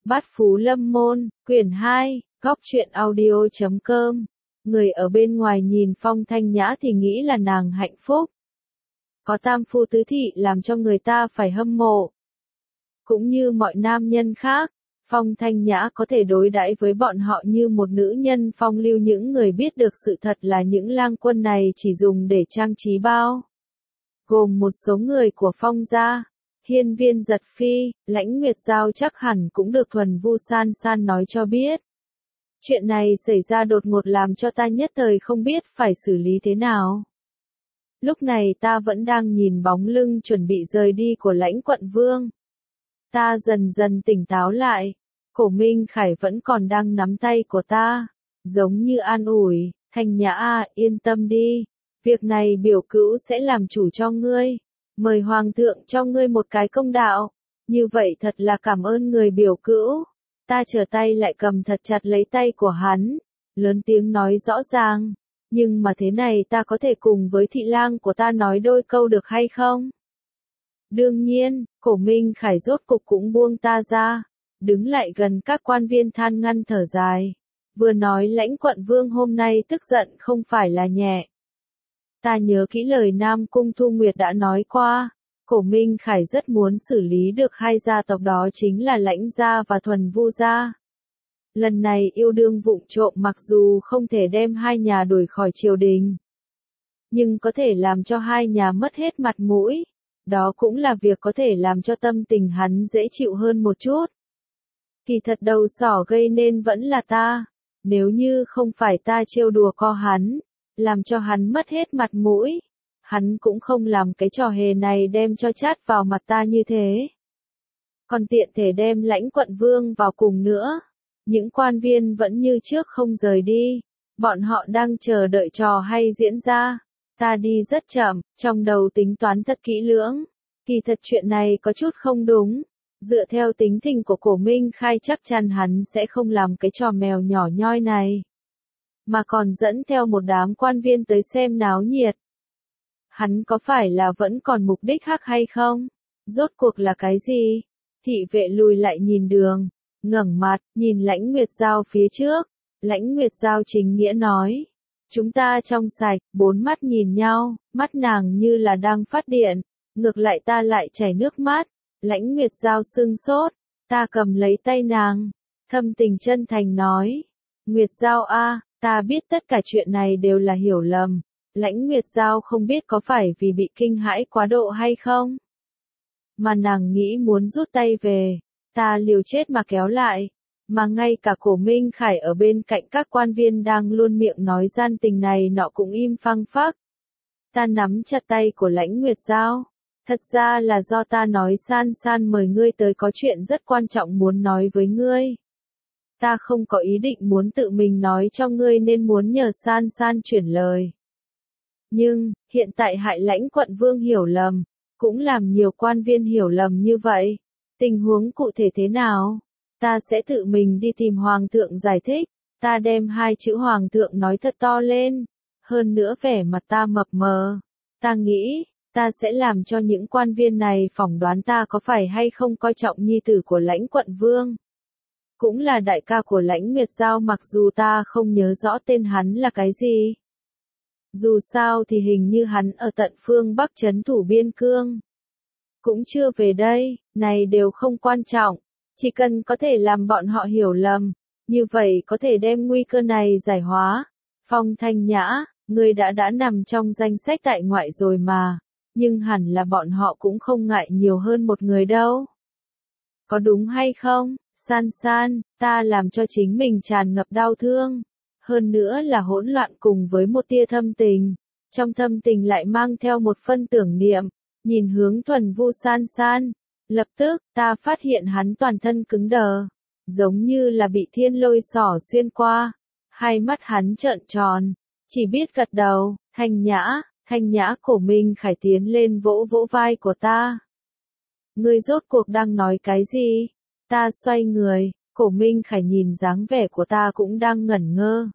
Bát Phú Lâm Môn, quyển 2, góc truyện audio.com. Người ở bên ngoài nhìn Phong Thanh Nhã thì nghĩ là nàng hạnh phúc. Có tam phu tứ thị làm cho người ta phải hâm mộ. Cũng như mọi nam nhân khác, Phong Thanh Nhã có thể đối đãi với bọn họ như một nữ nhân phong lưu. Những người biết được sự thật là những lang quân này chỉ dùng để trang trí bao. Gồm một số người của Phong gia. Hiên Viên Giật Phi, Lãnh Nguyệt Giao chắc hẳn cũng được Thuần Vu San San nói cho biết. Chuyện này xảy ra đột ngột làm cho ta nhất thời không biết phải xử lý thế nào. Lúc này ta vẫn đang nhìn bóng lưng chuẩn bị rời đi của Lãnh Quận Vương. Ta dần dần tỉnh táo lại. Cổ Minh Khải vẫn còn đang nắm tay của ta, giống như an ủi, Thanh Nhã à, yên tâm đi. Việc này biểu cữu sẽ làm chủ cho ngươi. Mời Hoàng thượng cho ngươi một cái công đạo. Như vậy thật là cảm ơn người biểu cữu. Ta trở tay lại cầm thật chặt lấy tay của hắn. Lớn tiếng nói rõ ràng. Nhưng mà thế này ta có thể cùng với thị lang của ta nói đôi câu được hay không? Đương nhiên, Cổ Minh Khải rốt cục cũng buông ta ra. Đứng lại gần các quan viên than ngăn thở dài. Vừa nói Lãnh Quận Vương hôm nay tức giận không phải là nhẹ. Ta nhớ kỹ lời Nam Cung Thu Nguyệt đã nói qua, Cổ Minh Khải rất muốn xử lý được hai gia tộc đó chính là Lãnh gia và Thuần Vu gia. Lần này yêu đương vụng trộm mặc dù không thể đem hai nhà đuổi khỏi triều đình, nhưng có thể làm cho hai nhà mất hết mặt mũi. Đó cũng là việc có thể làm cho tâm tình hắn dễ chịu hơn một chút. Kỳ thật đầu sỏ gây nên vẫn là ta. Nếu như không phải ta trêu đùa co hắn, làm cho hắn mất hết mặt mũi, hắn cũng không làm cái trò hề này đem cho chát vào mặt ta như thế. Còn tiện thể đem Lãnh Quận Vương vào cùng nữa. Những quan viên vẫn như trước không rời đi. Bọn họ đang chờ đợi trò hay diễn ra. Ta đi rất chậm, trong đầu tính toán thật kỹ lưỡng. Kỳ thật chuyện này có chút không đúng. Dựa theo tính tình của Cổ Minh Khai chắc chắn hắn sẽ không làm cái trò mèo nhỏ nhoi này, mà còn dẫn theo một đám quan viên tới xem náo nhiệt. Hắn có phải là vẫn còn mục đích khác hay không? Rốt cuộc là cái gì? Thị vệ lùi lại nhìn đường, ngẩng mặt, nhìn Lãnh Nguyệt Giao phía trước. Lãnh Nguyệt Giao chính nghĩa nói. Chúng ta trong sạch, bốn mắt nhìn nhau, mắt nàng như là đang phát điện. Ngược lại ta lại chảy nước mắt. Lãnh Nguyệt Giao sưng sốt. Ta cầm lấy tay nàng. Thâm tình chân thành nói. Nguyệt Giao a, ta biết tất cả chuyện này đều là hiểu lầm. Lãnh Nguyệt Giao không biết có phải vì bị kinh hãi quá độ hay không, mà nàng nghĩ muốn rút tay về. Ta liều chết mà kéo lại. Mà ngay cả Cổ Minh Khải ở bên cạnh các quan viên đang luôn miệng nói gian tình này nọ cũng im phăng phắc. Ta nắm chặt tay của Lãnh Nguyệt Giao. Thật ra là do ta nói San San mời ngươi tới có chuyện rất quan trọng muốn nói với ngươi. Ta không có ý định muốn tự mình nói cho ngươi nên muốn nhờ San San chuyển lời. Nhưng, hiện tại hại Lãnh Quận Vương hiểu lầm, cũng làm nhiều quan viên hiểu lầm như vậy. Tình huống cụ thể thế nào? Ta sẽ tự mình đi tìm Hoàng thượng giải thích. Ta đem hai chữ Hoàng thượng nói thật to lên. Hơn nữa vẻ mặt ta mập mờ. Ta nghĩ, ta sẽ làm cho những quan viên này phỏng đoán ta có phải hay không coi trọng nhi tử của Lãnh Quận Vương. Cũng là đại ca của Lãnh Nguyệt Giao mặc dù ta không nhớ rõ tên hắn là cái gì. Dù sao thì hình như hắn ở tận phương Bắc trấn thủ biên cương. Cũng chưa về đây, này đều không quan trọng. Chỉ cần có thể làm bọn họ hiểu lầm, như vậy có thể đem nguy cơ này giải hóa. Phong Thanh Nhã, người đã nằm trong danh sách tại ngoại rồi mà, nhưng hẳn là bọn họ cũng không ngại nhiều hơn một người đâu. Có đúng hay không, San San, ta làm cho chính mình tràn ngập đau thương. Hơn nữa là hỗn loạn cùng với một tia thâm tình. Trong thâm tình lại mang theo một phân tưởng niệm. Nhìn hướng Thuần Vu San San. Lập tức, ta phát hiện hắn toàn thân cứng đờ. Giống như là bị thiên lôi xỏ xuyên qua. Hai mắt hắn trợn tròn. Chỉ biết gật đầu. Thanh Nhã Cổ Minh Khải tiến lên vỗ vỗ vai của ta. Ngươi rốt cuộc đang nói cái gì? Ta xoay người. Cổ Minh Khải nhìn dáng vẻ của ta cũng đang ngẩn ngơ.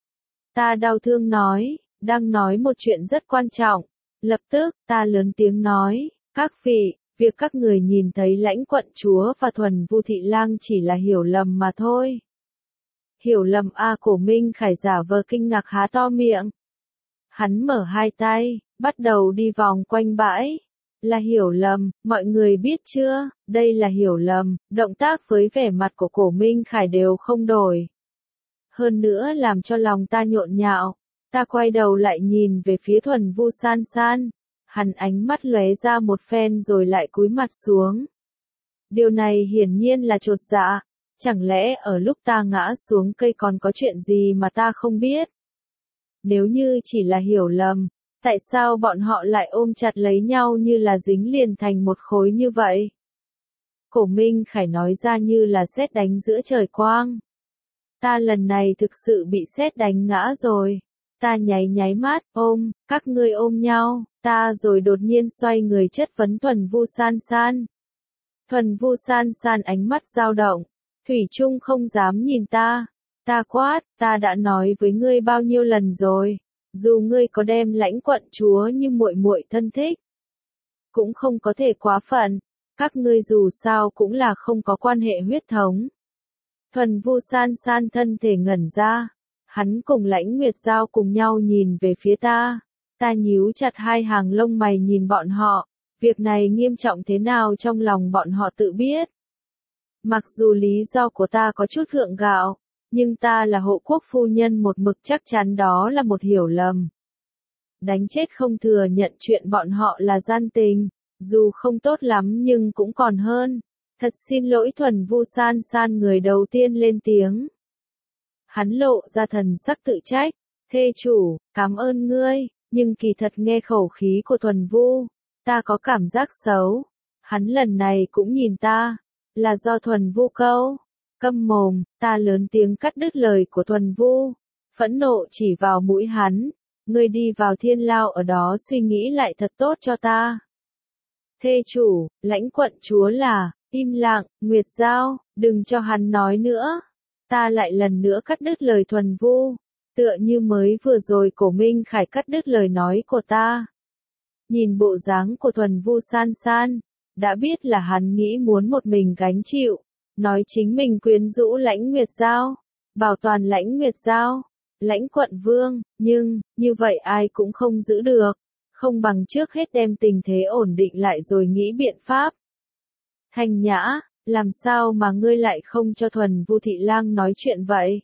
Ta đau thương nói, đang nói một chuyện rất quan trọng. Lập tức, ta lớn tiếng nói, các vị, việc các người nhìn thấy Lãnh quận chúa và Thuần Vu Thị Lang chỉ là hiểu lầm mà thôi. Hiểu lầm à, Cổ Minh Khải giả vờ kinh ngạc há to miệng. Hắn mở hai tay, bắt đầu đi vòng quanh bãi. Là hiểu lầm, mọi người biết chưa, đây là hiểu lầm, động tác với vẻ mặt của Cổ Minh Khải đều không đổi. Hơn nữa làm cho lòng ta nhộn nhạo, ta quay đầu lại nhìn về phía Thuần Vu San San. Hắn ánh mắt lóe ra một phen rồi lại cúi mặt xuống. Điều này hiển nhiên là chột dạ, chẳng lẽ ở lúc ta ngã xuống cây còn có chuyện gì mà ta không biết? Nếu như chỉ là hiểu lầm, tại sao bọn họ lại ôm chặt lấy nhau như là dính liền thành một khối như vậy? Cổ Minh Khải nói ra như là sét đánh giữa trời quang. Ta lần này thực sự bị sét đánh ngã rồi. Ta nháy mắt, các ngươi ôm nhau, ta rồi đột nhiên xoay người chất vấn Thuần Vu San San. Thuần Vu San San ánh mắt dao động, thủy chung không dám nhìn ta. Ta quát, ta đã nói với ngươi bao nhiêu lần rồi, dù ngươi có đem Lãnh quận chúa như muội muội thân thích, cũng không có thể quá phận, các ngươi dù sao cũng là không có quan hệ huyết thống. Thuần Vu San San thân thể ngẩn ra, hắn cùng Lãnh Nguyệt Giao cùng nhau nhìn về phía ta. Ta nhíu chặt hai hàng lông mày nhìn bọn họ, việc này nghiêm trọng thế nào trong lòng bọn họ tự biết. Mặc dù lý do của ta có chút gượng gạo, nhưng ta là hộ quốc phu nhân một mực chắc chắn đó là một hiểu lầm. Đánh chết không thừa nhận chuyện bọn họ là gian tình, dù không tốt lắm nhưng cũng còn hơn. Thật xin lỗi. Thuần Vu San San người đầu tiên lên tiếng. Hắn lộ ra thần sắc tự trách, thê chủ, cảm ơn ngươi, nhưng kỳ thật nghe khẩu khí của Thuần Vu, ta có cảm giác xấu. Hắn lần này cũng nhìn ta, là do Thuần Vu câu. Câm mồm, ta lớn tiếng cắt đứt lời của Thuần Vu, phẫn nộ chỉ vào mũi hắn. Ngươi đi vào thiên lao ở đó suy nghĩ lại thật tốt cho ta. Thê chủ, Lãnh quận chúa là, im lặng, Nguyệt Giao, đừng cho hắn nói nữa. Ta lại lần nữa cắt đứt lời Thuần Vu, tựa như mới vừa rồi Cổ Minh Khải cắt đứt lời nói của ta. Nhìn bộ dáng của Thuần Vu San San, đã biết là hắn nghĩ muốn một mình gánh chịu, nói chính mình quyến rũ Lãnh Nguyệt Giao, bảo toàn Lãnh Nguyệt Giao, Lãnh quận vương, nhưng, như vậy ai cũng không giữ được, không bằng trước hết đem tình thế ổn định lại rồi nghĩ biện pháp. Thanh Nhã, làm sao mà ngươi lại không cho Thuần Vu Thị Lang nói chuyện vậy?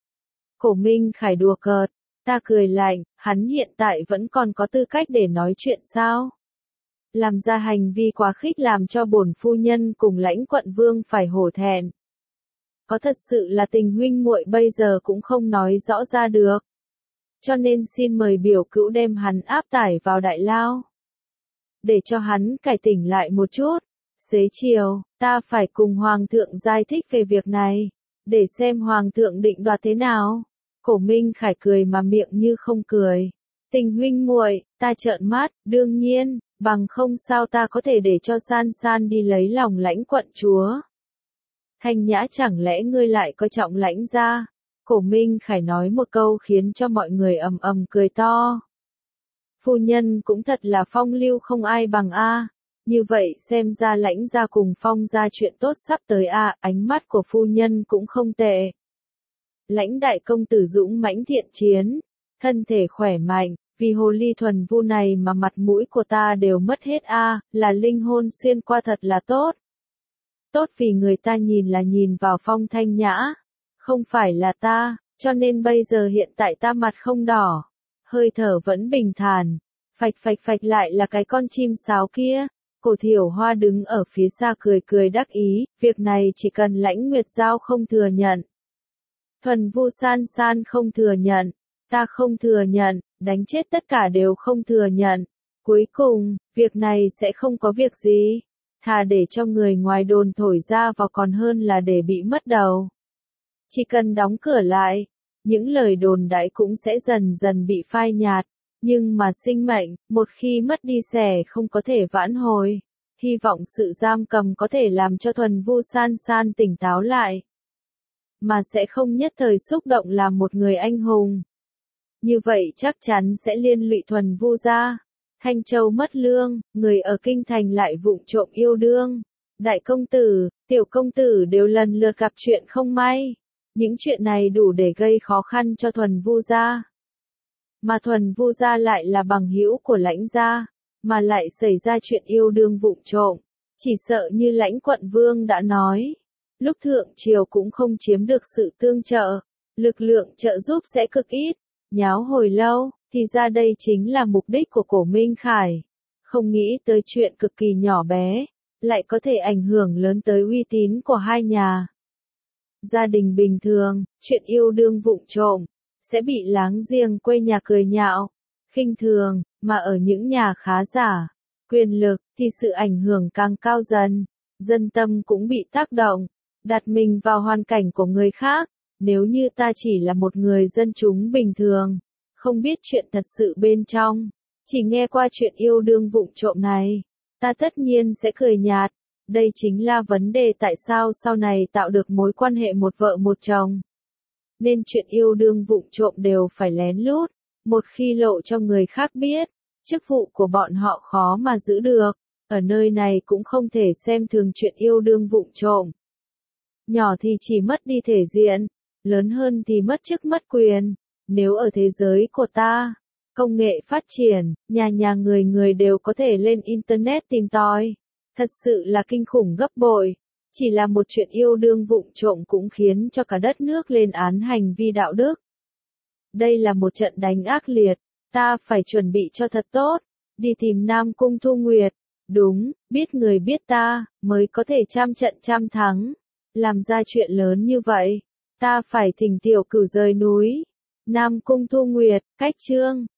Cổ Minh Khải đùa cợt, ta cười lạnh, hắn hiện tại vẫn còn có tư cách để nói chuyện sao? Làm ra hành vi quá khích làm cho bổn phu nhân cùng Lãnh quận vương phải hổ thẹn. Có thật sự là tình huynh muội bây giờ cũng không nói rõ ra được. Cho nên xin mời biểu cữu đem hắn áp tải vào đại lao. Để cho hắn cải tỉnh lại một chút. Xế chiều, ta phải cùng Hoàng thượng giải thích về việc này, để xem Hoàng thượng định đoạt thế nào. Cổ Minh Khải cười mà miệng như không cười. Tình huynh muội, ta trợn mắt, đương nhiên, bằng không sao ta có thể để cho San San đi lấy lòng Lãnh quận chúa. Thanh Nhã, chẳng lẽ ngươi lại coi trọng Lãnh gia? Cổ Minh Khải nói một câu khiến cho mọi người ầm ầm cười to. Phu nhân cũng thật là phong lưu không ai bằng a. Như vậy xem ra Lãnh gia cùng Phong gia chuyện tốt sắp tới a, ánh mắt của phu nhân cũng không tệ. Lãnh đại công tử dũng mãnh thiện chiến, thân thể khỏe mạnh, vì hồ ly Thuần Vu này mà mặt mũi của ta đều mất hết a, là linh hồn xuyên qua thật là tốt. Tốt vì người ta nhìn là nhìn vào Phong Thanh Nhã, không phải là ta, cho nên bây giờ hiện tại ta mặt không đỏ, hơi thở vẫn bình thản, phạch phạch phạch lại là cái con chim sáo kia. Cổ Thiểu Hoa đứng ở phía xa cười cười đắc ý, việc này chỉ cần Lãnh Nguyệt Giao không thừa nhận. Thuần Vu San San không thừa nhận, ta không thừa nhận, đánh chết tất cả đều không thừa nhận. Cuối cùng, việc này sẽ không có việc gì. Thà để cho người ngoài đồn thổi ra vào còn hơn là để bị mất đầu. Chỉ cần đóng cửa lại, những lời đồn đãi cũng sẽ dần dần bị phai nhạt. Nhưng mà sinh mệnh, một khi mất đi sẽ không có thể vãn hồi. Hy vọng sự giam cầm có thể làm cho Thuần Vu San San tỉnh táo lại. Mà sẽ không nhất thời xúc động làm một người anh hùng. Như vậy chắc chắn sẽ liên lụy Thuần Vu gia. Thanh Châu mất lương, người ở kinh thành lại vụng trộm yêu đương. Đại công tử, tiểu công tử đều lần lượt gặp chuyện không may. Những chuyện này đủ để gây khó khăn cho Thuần Vu gia. Mà Thuần Vu gia lại là bằng hữu của Lãnh gia, mà lại xảy ra chuyện yêu đương vụng trộm. Chỉ sợ như Lãnh quận vương đã nói, lúc thượng triều cũng không chiếm được sự tương trợ, lực lượng trợ giúp sẽ cực ít. Nháo hồi lâu, thì ra đây chính là mục đích của Cổ Minh Khải. Không nghĩ tới chuyện cực kỳ nhỏ bé, lại có thể ảnh hưởng lớn tới uy tín của hai nhà. Gia đình bình thường, chuyện yêu đương vụng trộm, sẽ bị láng giềng quê nhà cười nhạo, khinh thường, mà ở những nhà khá giả, quyền lực, thì sự ảnh hưởng càng cao dần, dân tâm cũng bị tác động, đặt mình vào hoàn cảnh của người khác. Nếu như ta chỉ là một người dân chúng bình thường, không biết chuyện thật sự bên trong, chỉ nghe qua chuyện yêu đương vụng trộm này, ta tất nhiên sẽ cười nhạt. Đây chính là vấn đề tại sao sau này tạo được mối quan hệ một vợ một chồng. Nên chuyện yêu đương vụng trộm đều phải lén lút, một khi lộ cho người khác biết, chức vụ của bọn họ khó mà giữ được. Ở nơi này cũng không thể xem thường chuyện yêu đương vụng trộm. Nhỏ thì chỉ mất đi thể diện, lớn hơn thì mất chức mất quyền. Nếu ở thế giới của ta, công nghệ phát triển, nhà nhà người người đều có thể lên Internet tìm tòi. Thật sự là kinh khủng gấp bội. Chỉ là một chuyện yêu đương vụng trộm cũng khiến cho cả đất nước lên án hành vi đạo đức. Đây là một trận đánh ác liệt, ta phải chuẩn bị cho thật tốt, đi tìm Nam Cung Thu Nguyệt. Đúng, biết người biết ta, mới có thể trăm trận trăm thắng. Làm ra chuyện lớn như vậy, ta phải thỉnh tiểu cửu rời núi. Nam Cung Thu Nguyệt, cách chương.